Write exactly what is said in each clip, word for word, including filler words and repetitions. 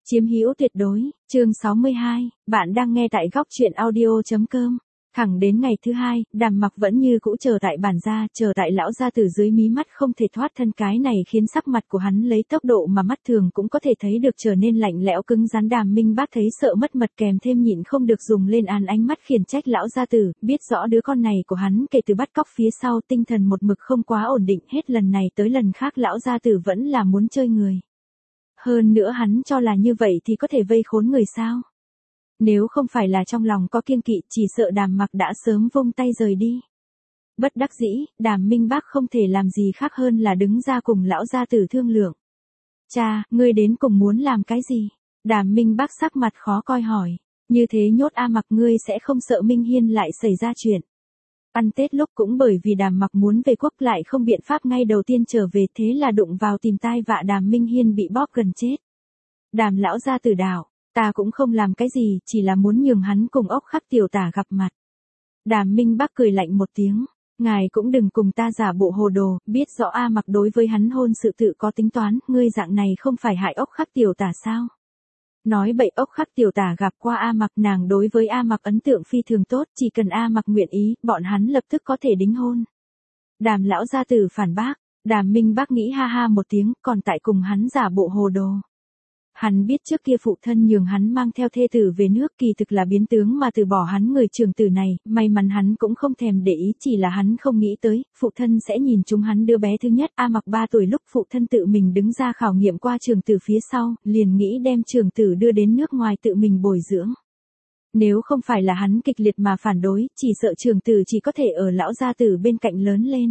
Chiếm hữu tuyệt đối, chương sáu mươi hai, bạn đang nghe tại góc truyện audio.com. Thẳng đến ngày thứ hai, Đàm Mặc vẫn như cũ chờ tại bản gia, chờ tại lão gia tử dưới mí mắt không thể thoát thân, cái này khiến sắc mặt của hắn lấy tốc độ mà mắt thường cũng có thể thấy được trở nên lạnh lẽo cứng rắn. Đàm Minh Bác thấy sợ mất mật, kèm thêm nhịn không được dùng lên án ánh mắt khiển trách lão gia tử, biết rõ đứa con này của hắn kể từ bắt cóc phía sau tinh thần một mực không quá ổn định, hết lần này tới lần khác lão gia tử vẫn là muốn chơi người. Hơn nữa hắn cho là như vậy thì có thể vây khốn người sao? Nếu không phải là trong lòng có kiêng kỵ, chỉ sợ Đàm Mặc đã sớm vung tay rời đi. Bất đắc dĩ, Đàm Minh Bác không thể làm gì khác hơn là đứng ra cùng lão gia tử thương lượng. Cha, ngươi đến cùng muốn làm cái gì? Đàm Minh Bác sắc mặt khó coi hỏi. Như thế nhốt A Mặc, ngươi sẽ không sợ Minh Hiên lại xảy ra chuyện. Ăn Tết lúc cũng bởi vì Đàm Mặc muốn về quốc lại không biện pháp ngay đầu tiên trở về, thế là đụng vào tìm tai vạ, Đàm Minh Hiên bị bóp gần chết. Đàm lão gia tử đạo, ta cũng không làm cái gì, chỉ là muốn nhường hắn cùng ốc khắc tiểu tả gặp mặt. Đàm Minh Bác cười lạnh một tiếng, ngài cũng đừng cùng ta giả bộ hồ đồ, biết rõ A Mặc đối với hắn hôn sự tự có tính toán, ngươi dạng này không phải hại ốc khắc tiểu tả sao? Nói bậy, ốc khắc tiểu tả gặp qua A Mặc, nàng đối với A Mặc ấn tượng phi thường tốt, chỉ cần A Mặc nguyện ý, bọn hắn lập tức có thể đính hôn. Đàm lão gia tử phản bác, Đàm Minh Bác nghĩ ha ha một tiếng, còn tại cùng hắn giả bộ hồ đồ. Hắn biết trước kia phụ thân nhường hắn mang theo thê tử về nước kỳ thực là biến tướng mà từ bỏ hắn người trưởng tử này, may mắn hắn cũng không thèm để ý, chỉ là hắn không nghĩ tới, phụ thân sẽ nhìn chúng hắn đứa bé thứ nhất. A Mặc ba tuổi lúc phụ thân tự mình đứng ra khảo nghiệm qua trưởng tử phía sau, liền nghĩ đem trưởng tử đưa đến nước ngoài tự mình bồi dưỡng. Nếu không phải là hắn kịch liệt mà phản đối, chỉ sợ trưởng tử chỉ có thể ở lão gia tử bên cạnh lớn lên.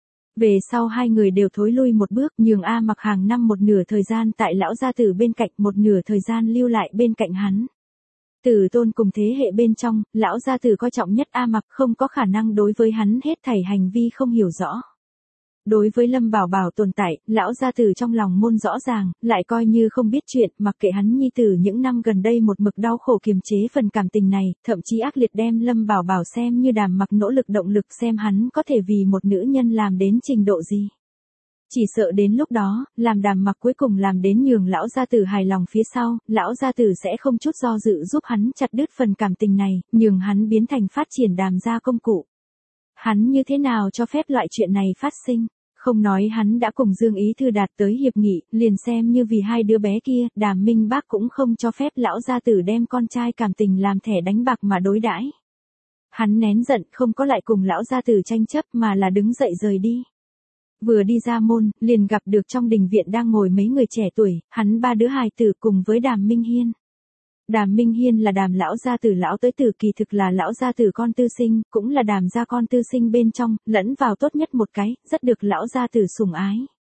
Về sau hai người đều thối lui một bước, nhường A Mặc hàng năm một nửa thời gian tại lão gia tử bên cạnh, một nửa thời gian lưu lại bên cạnh hắn. Tử tôn cùng thế hệ bên trong, lão gia tử coi trọng nhất A Mặc, không có khả năng đối với hắn hết thảy hành vi không hiểu rõ. Đối với Lâm Bảo Bảo tồn tại, lão gia tử trong lòng môn rõ ràng, lại coi như không biết chuyện, mặc kệ hắn nhi tử những năm gần đây một mực đau khổ kiềm chế phần cảm tình này, thậm chí ác liệt đem Lâm Bảo Bảo xem như Đàm Mặc nỗ lực động lực, xem hắn có thể vì một nữ nhân làm đến trình độ gì. Chỉ sợ đến lúc đó, làm Đàm Mặc cuối cùng làm đến nhường lão gia tử hài lòng phía sau, lão gia tử sẽ không chút do dự giúp hắn chặt đứt phần cảm tình này, nhường hắn biến thành phát triển Đàm gia công cụ. Hắn như thế nào cho phép loại chuyện này phát sinh? Không nói hắn đã cùng Dương Ý Thư đạt tới hiệp nghị, liền xem như vì hai đứa bé kia, Đàm Minh Bác cũng không cho phép lão gia tử đem con trai cảm tình làm thẻ đánh bạc mà đối đãi. Hắn nén giận, không có lại cùng lão gia tử tranh chấp mà là đứng dậy rời đi. Vừa đi ra môn, liền gặp được trong đình viện đang ngồi mấy người trẻ tuổi, hắn ba đứa hài tử cùng với Đàm Minh Hiên. Đàm Minh Hiên là Đàm lão gia tử lão tới tử, kỳ thực là lão gia tử con tư sinh, cũng là Đàm gia con tư sinh bên trong, lẫn vào tốt nhất một cái, rất được lão gia tử sủng ái.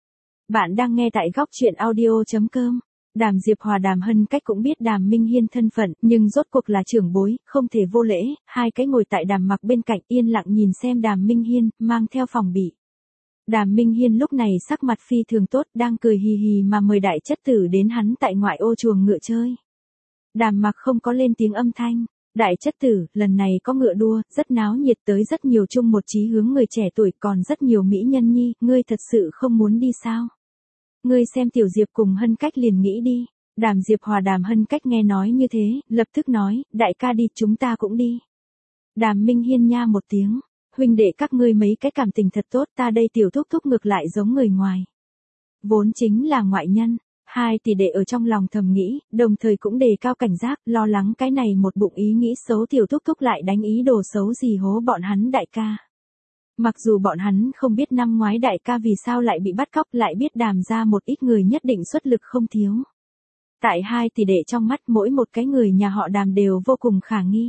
Bạn đang nghe tại góc truyện audio.com. Đàm Diệp Hòa Đàm Hân Cách cũng biết Đàm Minh Hiên thân phận, nhưng rốt cuộc là trưởng bối, không thể vô lễ, hai cái ngồi tại Đàm Mặc bên cạnh yên lặng nhìn xem Đàm Minh Hiên, mang theo phòng bị. Đàm Minh Hiên lúc này sắc mặt phi thường tốt, đang cười hì hì mà mời đại chất tử đến hắn tại ngoại ô chuồng ngựa chơi. Đàm Mặc không có lên tiếng âm thanh, đại chất tử, lần này có ngựa đua, rất náo nhiệt, tới rất nhiều chung một chí hướng người trẻ tuổi, còn rất nhiều mỹ nhân nhi, ngươi thật sự không muốn đi sao? Ngươi xem Tiểu Diệp cùng Hân Cách liền nghĩ đi. Đàm Diệp Hòa Đàm Hân Cách nghe nói như thế, lập tức nói, đại ca đi, chúng ta cũng đi. Đàm Minh Hiên nha một tiếng, huynh đệ các ngươi mấy cái cảm tình thật tốt, ta đây tiểu thúc thúc ngược lại giống người ngoài. Vốn chính là ngoại nhân. Hai tỷ đệ ở trong lòng thầm nghĩ, đồng thời cũng đề cao cảnh giác, lo lắng cái này một bụng ý nghĩ xấu tiểu thúc thúc lại đánh ý đồ xấu gì hố bọn hắn đại ca. Mặc dù bọn hắn không biết năm ngoái đại ca vì sao lại bị bắt cóc, lại biết Đàm ra một ít người nhất định xuất lực không thiếu. Tại hai tỷ đệ trong mắt mỗi một cái người nhà họ Đàm đều vô cùng khả nghi.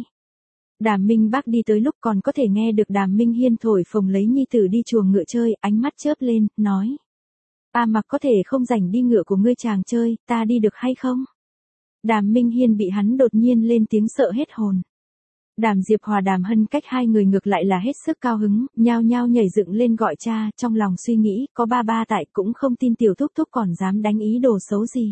Đàm Minh Bác đi tới lúc còn có thể nghe được Đàm Minh Hiên thổi phồng lấy nhi tử đi chuồng ngựa chơi, ánh mắt chớp lên, nói. A Mặc có thể không rảnh đi ngựa của ngươi chàng chơi, ta đi được hay không? Đàm Minh Hiên bị hắn đột nhiên lên tiếng sợ hết hồn. Đàm Diệp Hòa Đàm Hân Cách hai người ngược lại là hết sức cao hứng, nhao nhao nhảy dựng lên gọi cha, trong lòng suy nghĩ, có ba ba tại cũng không tin tiểu thúc thúc còn dám đánh ý đồ xấu gì.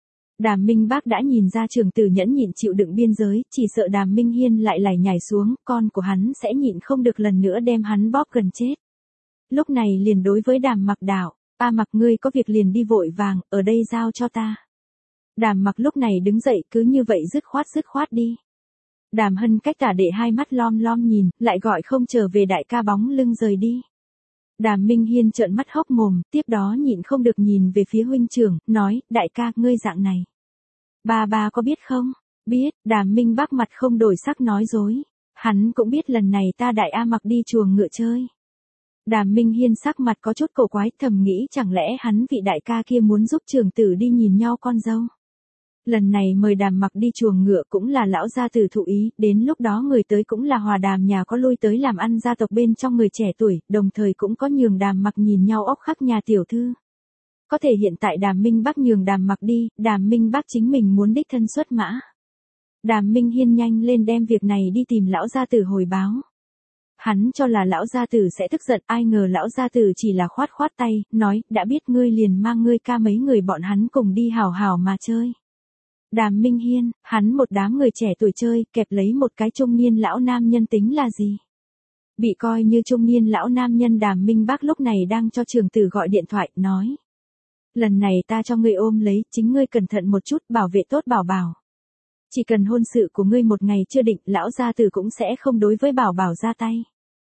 Đàm Minh Bác đã nhìn ra trưởng tử nhẫn nhịn chịu đựng biên giới, chỉ sợ Đàm Minh Hiên lại lải nhải xuống, con của hắn sẽ nhịn không được lần nữa đem hắn bóp gần chết. Lúc này liền đối với Đàm Mặc đạo. A Mặc, ngươi có việc liền đi vội vàng, ở đây giao cho ta. Đàm Mặc lúc này đứng dậy cứ như vậy dứt khoát dứt khoát đi. Đàm Hân cách tả đệ hai mắt lom lom nhìn, lại gọi không trở về đại ca bóng lưng rời đi. Đàm Minh Hiên trợn mắt hốc mồm, tiếp đó nhịn không được nhìn về phía huynh trưởng, nói, đại ca, ngươi dạng này. Ba ba có biết không? Biết, Đàm Minh Bắc mặt không đổi sắc nói dối. Hắn cũng biết lần này ta đại A Mặc đi chuồng ngựa chơi. Đàm Minh Hiên sắc mặt có chút cổ quái, thầm nghĩ chẳng lẽ hắn vị đại ca kia muốn giúp trưởng tử đi nhìn nhau con dâu. Lần này mời Đàm Mặc đi chuồng ngựa cũng là lão gia tử thụ ý, đến lúc đó người tới cũng là Hòa Đàm nhà có lui tới làm ăn gia tộc bên trong người trẻ tuổi, đồng thời cũng có nhường Đàm Mặc nhìn nhau ốc khắc nhà tiểu thư. Có thể hiện tại Đàm Minh Bắc nhường Đàm Mặc đi, Đàm Minh Bắc chính mình muốn đích thân xuất mã. Đàm Minh Hiên nhanh lên đem việc này đi tìm lão gia tử hồi báo. Hắn cho là lão gia tử sẽ tức giận, ai ngờ lão gia tử chỉ là khoát khoát tay, nói, đã biết ngươi liền mang ngươi ca mấy người bọn hắn cùng đi hào hào mà chơi. Đàm Minh Hiên, hắn một đám người trẻ tuổi chơi, kẹp lấy một cái trung niên lão nam nhân tính là gì? Bị coi như trung niên lão nam nhân Đàm Minh Bắc lúc này đang cho trường tử gọi điện thoại, nói. Lần này ta cho ngươi ôm lấy, chính ngươi cẩn thận một chút, bảo vệ tốt Bảo Bảo. Chỉ cần hôn sự của ngươi một ngày chưa định, lão gia tử cũng sẽ không đối với Bảo Bảo ra tay.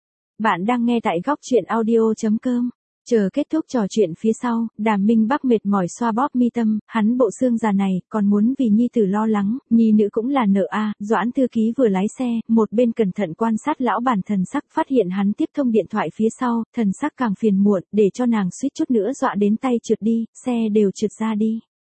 Bạn đang nghe tại góc truyện audio chấm com. Chờ kết thúc trò chuyện phía sau, Đàm Minh Bắc mệt mỏi xoa bóp mi tâm, hắn bộ xương già này, còn muốn vì nhi tử lo lắng, nhi nữ cũng là nợ a. Doãn thư ký vừa lái xe, một bên cẩn thận quan sát lão bản thần sắc, phát hiện hắn tiếp thông điện thoại phía sau, thần sắc càng phiền muộn, để cho nàng suýt chút nữa dọa đến tay trượt đi, xe đều trượt ra đi.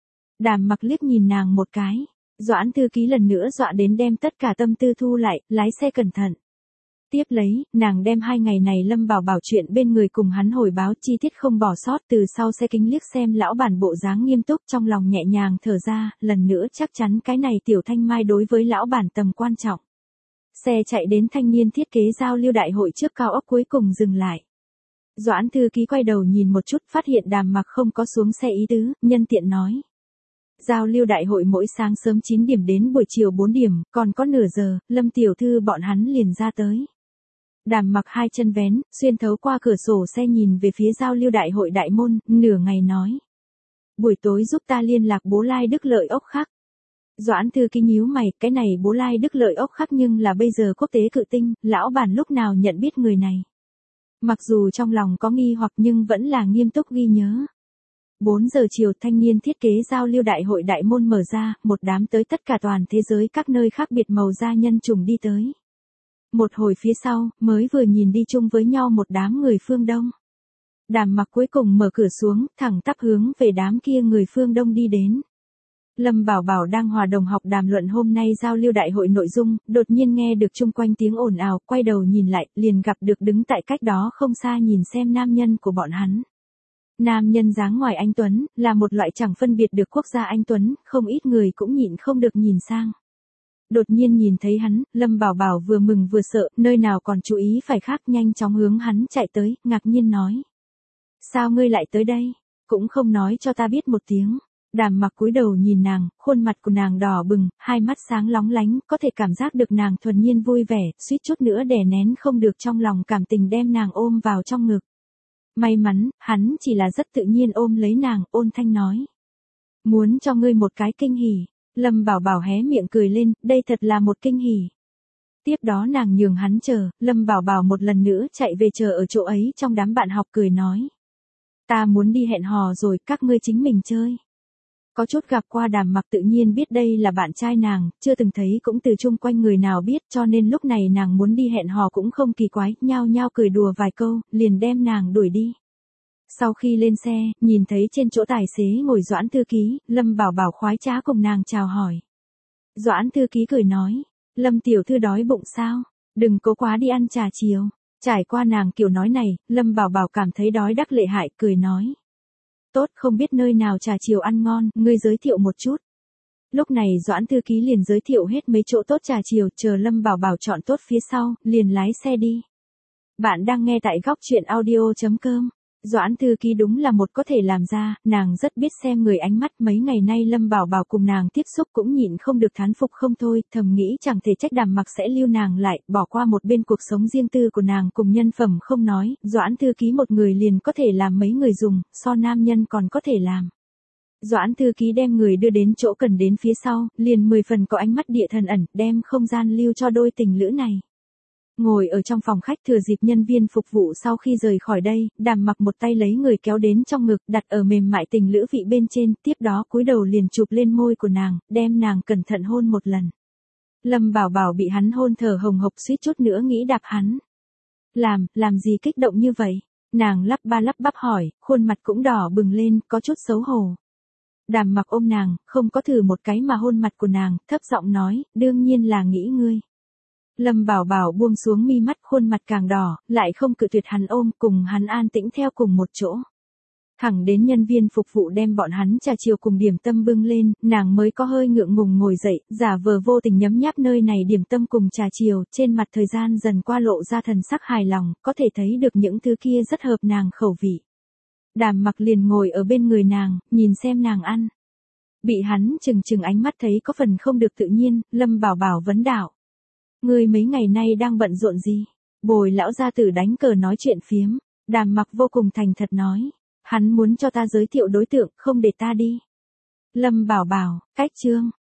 Đàm Mặc liếc nhìn nàng một cái, Doãn thư ký lần nữa dọa đến đem tất cả tâm tư thu lại, lái xe cẩn thận. Tiếp lấy, nàng đem hai ngày này Lâm Bảo Bảo chuyện bên người cùng hắn hồi báo chi tiết không bỏ sót, từ sau xe kính liếc xem lão bản bộ dáng nghiêm túc, trong lòng nhẹ nhàng thở ra, lần nữa chắc chắn cái này tiểu thanh mai đối với lão bản tầm quan trọng. Xe chạy đến thanh niên thiết kế giao lưu đại hội trước cao ốc cuối cùng dừng lại. Doãn thư ký quay đầu nhìn một chút, phát hiện Đàm Mặc không có xuống xe ý tứ, nhân tiện nói. Giao lưu đại hội mỗi sáng sớm chín điểm đến buổi chiều bốn điểm, còn có nửa giờ, Lâm tiểu thư bọn hắn liền ra tới. Đàm Mặc hai chân vén, xuyên thấu qua cửa sổ xe nhìn về phía giao lưu đại hội đại môn, nửa ngày nói. Buổi tối giúp ta liên lạc bố Lai Đức Lợi ốc khắc. Doãn thư ký nhíu mày, cái này bố Lai Đức Lợi ốc khắc nhưng là bây giờ quốc tế cự tinh, lão bản lúc nào nhận biết người này. Mặc dù trong lòng có nghi hoặc nhưng vẫn là nghiêm túc ghi nhớ. bốn giờ chiều thanh niên thiết kế giao lưu đại hội đại môn mở ra, một đám tới tất cả toàn thế giới các nơi khác biệt màu da nhân chủng đi tới. Một hồi phía sau, mới vừa nhìn đi chung với nhau một đám người phương Đông. Đàm Mặc cuối cùng mở cửa xuống, thẳng tắp hướng về đám kia người phương Đông đi đến. Lâm Bảo Bảo đang hòa đồng học đàm luận hôm nay giao lưu đại hội nội dung, đột nhiên nghe được chung quanh tiếng ồn ào, quay đầu nhìn lại, liền gặp được đứng tại cách đó không xa nhìn xem nam nhân của bọn hắn. Nam nhân dáng ngoài anh tuấn, là một loại chẳng phân biệt được quốc gia anh tuấn, không ít người cũng nhịn không được nhìn sang. Đột nhiên nhìn thấy hắn, Lâm Bảo Bảo vừa mừng vừa sợ, nơi nào còn chú ý phải khác, nhanh chóng hướng hắn chạy tới, ngạc nhiên nói. Sao ngươi lại tới đây? Cũng không nói cho ta biết một tiếng. Đàm Mặc cúi đầu nhìn nàng, khuôn mặt của nàng đỏ bừng, hai mắt sáng lóng lánh, có thể cảm giác được nàng thuần nhiên vui vẻ, suýt chút nữa đè nén không được trong lòng cảm tình đem nàng ôm vào trong ngực. May mắn, hắn chỉ là rất tự nhiên ôm lấy nàng, ôn thanh nói. Muốn cho ngươi một cái kinh hỉ. Lâm Bảo Bảo hé miệng cười lên, đây thật là một kinh hỉ. Tiếp đó nàng nhường hắn chờ, Lâm Bảo Bảo một lần nữa chạy về chờ ở chỗ ấy trong đám bạn học cười nói. Ta muốn đi hẹn hò rồi, các ngươi chính mình chơi. Có chút gặp qua Đàm Mặc tự nhiên biết đây là bạn trai nàng, chưa từng thấy cũng từ chung quanh người nào biết, cho nên lúc này nàng muốn đi hẹn hò cũng không kỳ quái, nhao nhao cười đùa vài câu, liền đem nàng đuổi đi. Sau khi lên xe, nhìn thấy trên chỗ tài xế ngồi Doãn thư ký, Lâm Bảo Bảo khoái trá cùng nàng chào hỏi. Doãn thư ký cười nói, Lâm tiểu thư đói bụng sao, đừng cố quá đi ăn trà chiều. Trải qua nàng kiểu nói này, Lâm Bảo Bảo cảm thấy đói đắc lệ hại, cười nói. Tốt, không biết nơi nào trà chiều ăn ngon, ngươi giới thiệu một chút. Lúc này Doãn thư ký liền giới thiệu hết mấy chỗ tốt trà chiều, chờ Lâm Bảo Bảo chọn tốt phía sau, liền lái xe đi. Bạn đang nghe tại góc truyện audio chấm com. Doãn thư ký đúng là một có thể làm ra, nàng rất biết xem người ánh mắt, mấy ngày nay Lâm Bảo Bảo cùng nàng tiếp xúc cũng nhịn không được thán phục không thôi, thầm nghĩ chẳng thể trách Đàm Mặc sẽ lưu nàng lại, bỏ qua một bên cuộc sống riêng tư của nàng cùng nhân phẩm không nói, Doãn thư ký một người liền có thể làm mấy người dùng, so nam nhân còn có thể làm. Doãn thư ký đem người đưa đến chỗ cần đến phía sau, liền mười phần có ánh mắt địa thần ẩn, đem không gian lưu cho đôi tình lữ này. Ngồi ở trong phòng khách thừa dịp nhân viên phục vụ sau khi rời khỏi đây, Đàm Mặc một tay lấy người kéo đến trong ngực, đặt ở mềm mại tình lữ vị bên trên, tiếp đó cúi đầu liền chụp lên môi của nàng, đem nàng cẩn thận hôn một lần. Lâm Bảo Bảo bị hắn hôn thở hồng hộc suýt chút nữa nghĩ đạp hắn. Làm, làm gì kích động như vậy? Nàng lắp ba lắp bắp hỏi, khuôn mặt cũng đỏ bừng lên, có chút xấu hổ. Đàm Mặc ôm nàng, không có thử một cái mà hôn mặt của nàng, thấp giọng nói, đương nhiên là nghĩ ngươi. Lâm Bảo Bảo buông xuống mi mắt, khuôn mặt càng đỏ, lại không cự tuyệt hắn ôm, cùng hắn an tĩnh theo cùng một chỗ. Thẳng đến nhân viên phục vụ đem bọn hắn trà chiều cùng điểm tâm bưng lên, nàng mới có hơi ngượng ngùng ngồi dậy, giả vờ vô tình nhấm nháp nơi này điểm tâm cùng trà chiều, trên mặt thời gian dần qua lộ ra thần sắc hài lòng, có thể thấy được những thứ kia rất hợp nàng khẩu vị. Đàm Mặc liền ngồi ở bên người nàng, nhìn xem nàng ăn. Bị hắn chừng chừng ánh mắt thấy có phần không được tự nhiên, Lâm Bảo Bảo vấn đạo. Ngươi mấy ngày nay đang bận rộn gì? Bồi lão gia tử đánh cờ nói chuyện phiếm. Đàm Mặc vô cùng thành thật nói. Hắn muốn cho ta giới thiệu đối tượng, không để ta đi. Lâm Bảo Bảo, cách chương.